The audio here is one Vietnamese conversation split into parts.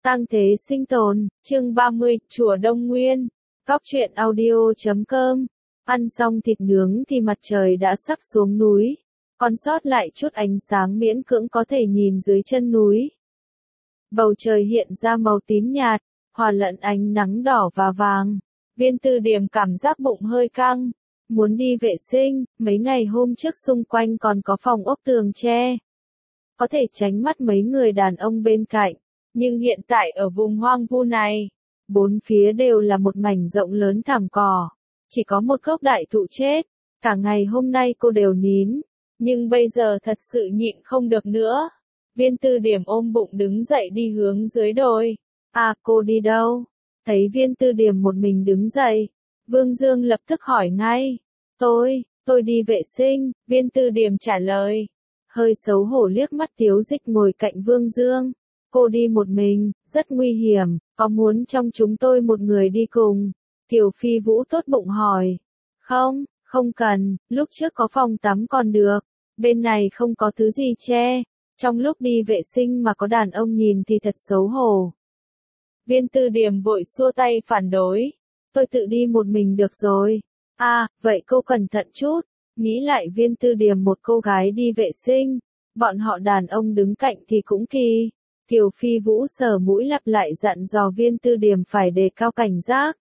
Tang thế sinh tồn, chương 30, chùa Đông Nguyên. Góc truyện audio.com. Ăn xong thịt nướng thì mặt trời đã sắp xuống núi. Còn sót lại chút ánh sáng miễn cưỡng có thể nhìn dưới chân núi. Bầu trời hiện ra màu tím nhạt, hòa lẫn ánh nắng đỏ và vàng. Viên Tư Điềm cảm giác bụng hơi căng, muốn đi vệ sinh, mấy ngày hôm trước xung quanh còn có phòng ốc tường tre. Có thể tránh mắt mấy người đàn ông bên cạnh. Nhưng hiện tại ở vùng hoang vu này, bốn phía đều là một mảnh rộng lớn thảm cỏ. Chỉ có một gốc đại thụ chết. Cả ngày hôm nay cô đều nín. Nhưng bây giờ thật sự nhịn không được nữa. Viên Tư Điềm ôm bụng đứng dậy đi hướng dưới đồi. À, cô đi đâu? Thấy Viên Tư Điềm một mình đứng dậy, Vương Dương lập tức hỏi ngay. Tôi đi vệ sinh, Viên Tư Điềm trả lời. Hơi xấu hổ liếc mắt Tiếu Dịch ngồi cạnh Vương Dương. Cô đi một mình, rất nguy hiểm, có muốn trong chúng tôi một người đi cùng? Kiều Phi Vũ tốt bụng hỏi. Không cần, lúc trước có phòng tắm còn được, bên này không có thứ gì che, trong lúc đi vệ sinh mà có đàn ông nhìn thì thật xấu hổ. Viên Tư Điềm vội xua tay phản đối. Tôi tự đi một mình được rồi. À, vậy cô cẩn thận chút. Nghĩ lại Viên Tư Điềm một cô gái đi vệ sinh, bọn họ đàn ông đứng cạnh thì cũng kỳ. Kiều Phi Vũ sờ mũi lặp lại dặn dò Viên Tư Điềm phải đề cao cảnh giác.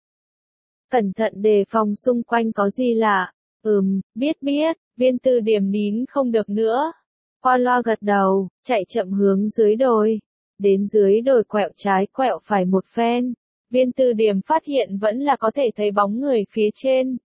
Cẩn thận đề phòng xung quanh có gì lạ. Biết, Viên Tư Điềm nín không được nữa. Qua loa gật đầu, chạy chậm hướng dưới đồi. Đến dưới đồi quẹo trái quẹo phải một phen. Viên Tư Điềm phát hiện vẫn là có thể thấy bóng người phía trên.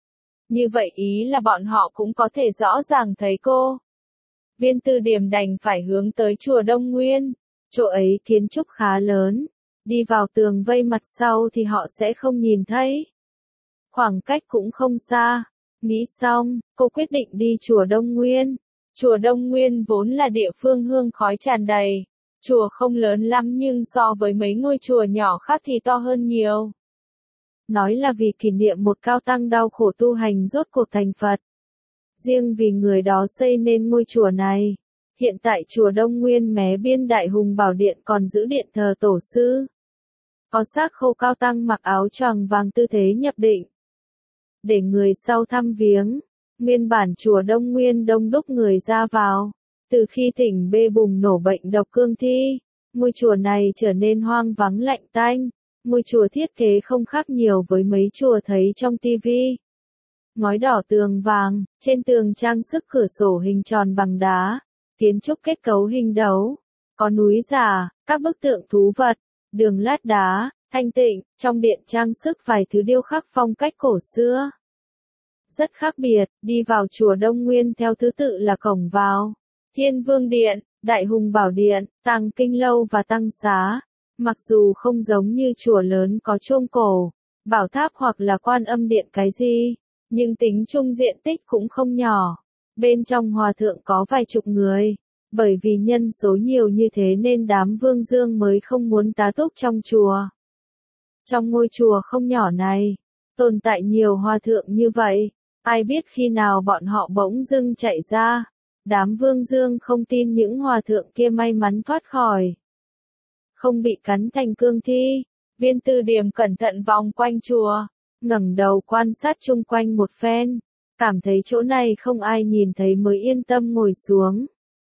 Như vậy ý là bọn họ cũng có thể rõ ràng thấy cô. Viên Tư Điềm đành phải hướng tới chùa Đông Nguyên. Chỗ ấy kiến trúc khá lớn. Đi vào tường vây mặt sau thì họ sẽ không nhìn thấy. Khoảng cách cũng không xa. Nghĩ xong, cô quyết định đi chùa Đông Nguyên. Chùa Đông Nguyên vốn là địa phương hương khói tràn đầy. Chùa không lớn lắm nhưng so với mấy ngôi chùa nhỏ khác thì to hơn nhiều. Nói là vì kỷ niệm một cao tăng đau khổ tu hành rốt cuộc thành Phật. Riêng vì người đó xây nên ngôi chùa này. Hiện tại chùa Đông Nguyên mé biên Đại Hùng Bảo Điện còn giữ điện thờ tổ sư. Có xác khô cao tăng mặc áo choàng vàng tư thế nhập định. Để người sau thăm viếng. Nguyên bản chùa Đông Nguyên đông đúc người ra vào. Từ khi tỉnh B bùng nổ bệnh độc cương thi, ngôi chùa này trở nên hoang vắng lạnh tanh. Ngôi chùa thiết kế không khác nhiều với mấy chùa thấy trong tivi. Ngói đỏ tường vàng, trên tường trang sức cửa sổ hình tròn bằng đá. Kiến trúc kết cấu hình đấu, có núi giả, các bức tượng thú vật, đường lát đá, thanh tịnh, trong điện trang sức vài thứ điêu khắc phong cách cổ xưa. Rất khác biệt, đi vào chùa Đông Nguyên theo thứ tự là cổng vào, Thiên Vương Điện, Đại Hùng Bảo Điện, Tàng Kinh Lâu và Tăng Xá. Mặc dù không giống như chùa lớn có chuông cổ, bảo tháp hoặc là Quan Âm Điện cái gì, nhưng tính chung diện tích cũng không nhỏ. Bên trong hòa thượng có vài chục người, bởi vì nhân số nhiều như thế nên đám Vương Dương mới không muốn tá túc trong chùa. Trong ngôi chùa không nhỏ này, tồn tại nhiều hòa thượng như vậy, ai biết khi nào bọn họ bỗng dưng chạy ra. Đám Vương Dương không tin những hòa thượng kia may mắn thoát khỏi. Không bị cắn thành cương thi, Viên Tư Điềm cẩn thận vòng quanh chùa, ngẩng đầu quan sát chung quanh một phen. Cảm thấy chỗ này không ai nhìn thấy mới yên tâm ngồi xuống.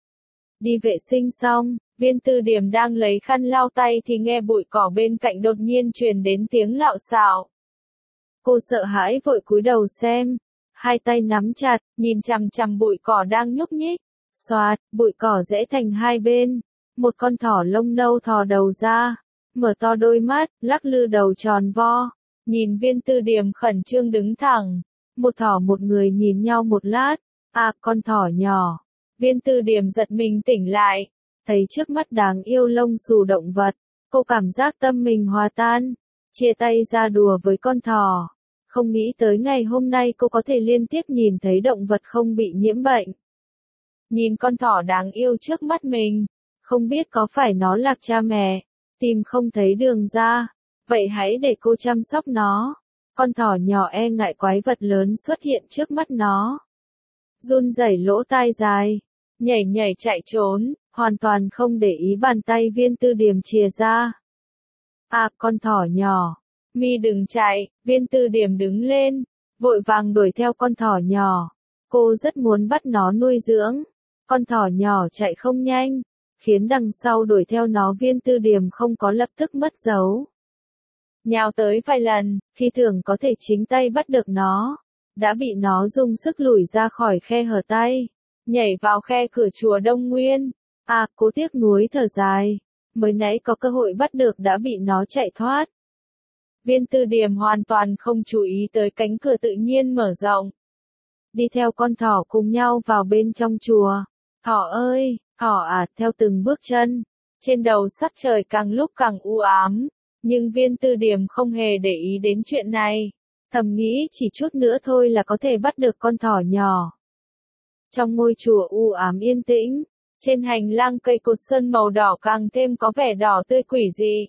Đi vệ sinh xong, Viên Tư Điềm đang lấy khăn lau tay thì nghe bụi cỏ bên cạnh đột nhiên truyền đến tiếng lạo xạo. Cô sợ hãi vội cúi đầu xem, hai tay nắm chặt, nhìn chằm chằm bụi cỏ đang nhúc nhích. Xoạt, bụi cỏ rẽ thành hai bên, một con thỏ lông nâu thò đầu ra, mở to đôi mắt, lắc lư đầu tròn vo, nhìn Viên Tư Điềm khẩn trương đứng thẳng. Một thỏ một người nhìn nhau một lát, à, con thỏ nhỏ. Viên Tư Điềm giật mình tỉnh lại, thấy trước mắt đáng yêu lông xù động vật, cô cảm giác tâm mình hòa tan, chia tay ra đùa với con thỏ. Không nghĩ tới ngày hôm nay cô có thể liên tiếp nhìn thấy động vật không bị nhiễm bệnh. Nhìn con thỏ đáng yêu trước mắt mình, không biết có phải nó lạc cha mẹ, tìm không thấy đường ra, vậy hãy để cô chăm sóc nó. Con thỏ nhỏ e ngại quái vật lớn xuất hiện trước mắt nó. Run rẩy lỗ tai dài, nhảy nhảy chạy trốn, hoàn toàn không để ý bàn tay Viên Tư Điềm chìa ra. À, con thỏ nhỏ. Mi đừng chạy, Viên Tư Điểm đứng lên, vội vàng đuổi theo con thỏ nhỏ. Cô rất muốn bắt nó nuôi dưỡng. Con thỏ nhỏ chạy không nhanh, khiến đằng sau đuổi theo nó Viên Tư Điểm không có lập tức mất dấu. Nhào tới vài lần, khi tưởng có thể chính tay bắt được nó, đã bị nó dùng sức lùi ra khỏi khe hở tay, nhảy vào khe cửa chùa Đông Nguyên. À, cố tiếc nuối thở dài, mới nãy có cơ hội bắt được đã bị nó chạy thoát. Viên Tư Điểm hoàn toàn không chú ý tới cánh cửa tự nhiên mở rộng. Đi theo con thỏ cùng nhau vào bên trong chùa. Thỏ ơi, thỏ à, theo từng bước chân, trên đầu sắc trời càng lúc càng u ám, nhưng Viên Tư Điểm không hề để ý đến chuyện này, thầm nghĩ chỉ chút nữa thôi là có thể bắt được con thỏ nhỏ. Trong ngôi chùa u ám yên tĩnh, trên hành lang cây cột sơn màu đỏ càng thêm có vẻ đỏ tươi quỷ dị.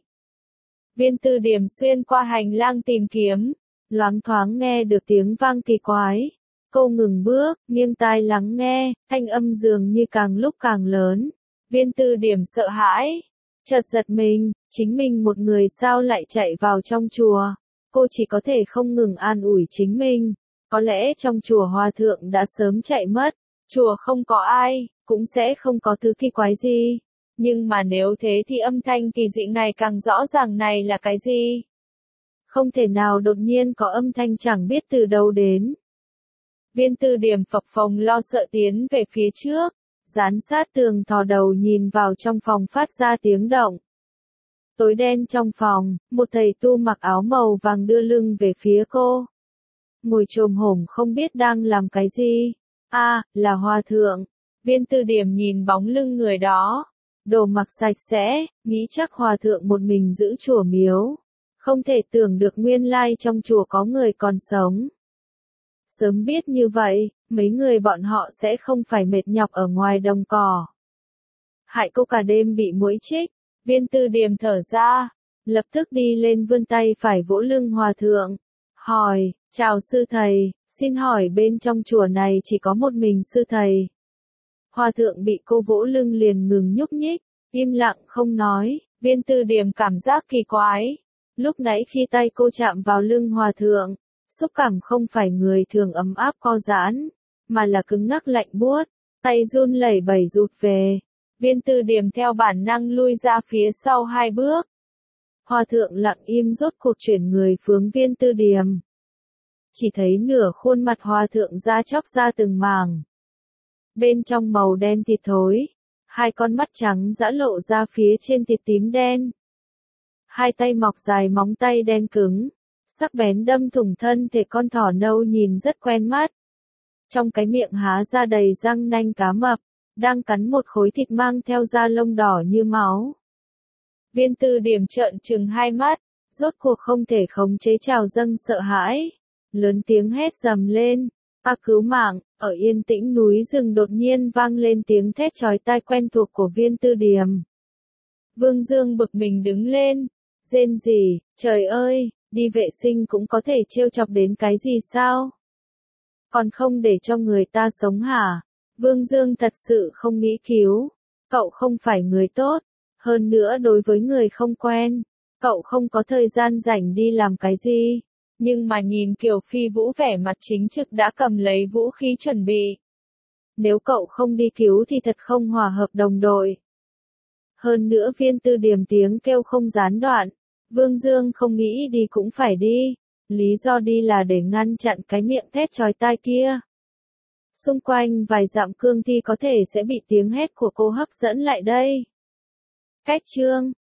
Viên Tư Điểm xuyên qua hành lang tìm kiếm, loáng thoáng nghe được tiếng vang kỳ quái. Cô ngừng bước, nghiêng tai lắng nghe, thanh âm dường như càng lúc càng lớn. Viên Tư Điểm sợ hãi, chợt giật mình, chính mình một người sao lại chạy vào trong chùa. Cô chỉ có thể không ngừng an ủi chính mình. Có lẽ trong chùa hòa thượng đã sớm chạy mất, chùa không có ai, cũng sẽ không có thứ kỳ quái gì. Nhưng mà nếu thế thì âm thanh kỳ dị ngày càng rõ ràng này là cái gì? Không thể nào đột nhiên có âm thanh chẳng biết từ đâu đến. Viên Tư Điểm phập phồng lo sợ tiến về phía trước, dán sát tường thò đầu nhìn vào trong phòng phát ra tiếng động. Tối đen trong phòng, một thầy tu mặc áo màu vàng đưa lưng về phía cô. Ngồi chồm hổm không biết đang làm cái gì. À, là hòa thượng. Viên Tư Điểm nhìn bóng lưng người đó. Đồ mặc sạch sẽ, nghĩ chắc hòa thượng một mình giữ chùa miếu. Không thể tưởng được nguyên lai trong chùa có người còn sống. Sớm biết như vậy, mấy người bọn họ sẽ không phải mệt nhọc ở ngoài đồng cỏ. Hại cô cả đêm bị muỗi chích, Viên Tư Điểm thở ra, lập tức đi lên vươn tay phải vỗ lưng hòa thượng. Hỏi, chào sư thầy, xin hỏi bên trong chùa này chỉ có một mình sư thầy. Hòa thượng bị cô vỗ lưng liền ngừng nhúc nhích, im lặng không nói. Viên Tư Điểm cảm giác kỳ quái. Lúc nãy khi tay cô chạm vào lưng hòa thượng, xúc cảm không phải người thường ấm áp co giãn, mà là cứng ngắc lạnh buốt, tay run lẩy bẩy rụt về. Viên Tư Điểm theo bản năng lui ra phía sau 2 bước. Hòa thượng lặng im rốt cuộc chuyển người hướng Viên Tư Điểm. Chỉ thấy nửa khuôn mặt hòa thượng da chóc ra từng mảng. Bên trong màu đen thịt thối, 2 con mắt trắng giã lộ ra phía trên thịt tím đen. 2 tay mọc dài móng tay đen cứng, sắc bén đâm thủng thân thể con thỏ nâu nhìn rất quen mắt. Trong cái miệng há ra đầy răng nanh cá mập, đang cắn một khối thịt mang theo da lông đỏ như máu. Viên Tư Điểm trợn trừng 2 mắt, rốt cuộc không thể khống chế trào dâng sợ hãi, lớn tiếng hét dầm lên. A cứu mạng, ở yên tĩnh núi rừng đột nhiên vang lên tiếng thét chói tai quen thuộc của Viên Tư Điểm. Vương Dương bực mình đứng lên, rên rỉ, trời ơi, đi vệ sinh cũng có thể trêu chọc đến cái gì sao? Còn không để cho người ta sống hả? Vương Dương thật sự không nghĩ cứu. Cậu không phải người tốt, hơn nữa đối với người không quen, cậu không có thời gian rảnh đi làm cái gì. Nhưng mà nhìn Kiều Phi Vũ vẻ mặt chính trực đã cầm lấy vũ khí chuẩn bị. Nếu cậu không đi cứu thì thật không hòa hợp đồng đội. Hơn nữa Viên Tư Điểm tiếng kêu không gián đoạn. Vương Dương không nghĩ đi cũng phải đi. Lý do đi là để ngăn chặn cái miệng thét chói tai kia. Xung quanh vài dặm cương thi có thể sẽ bị tiếng hét của cô hấp dẫn lại đây. Cách chương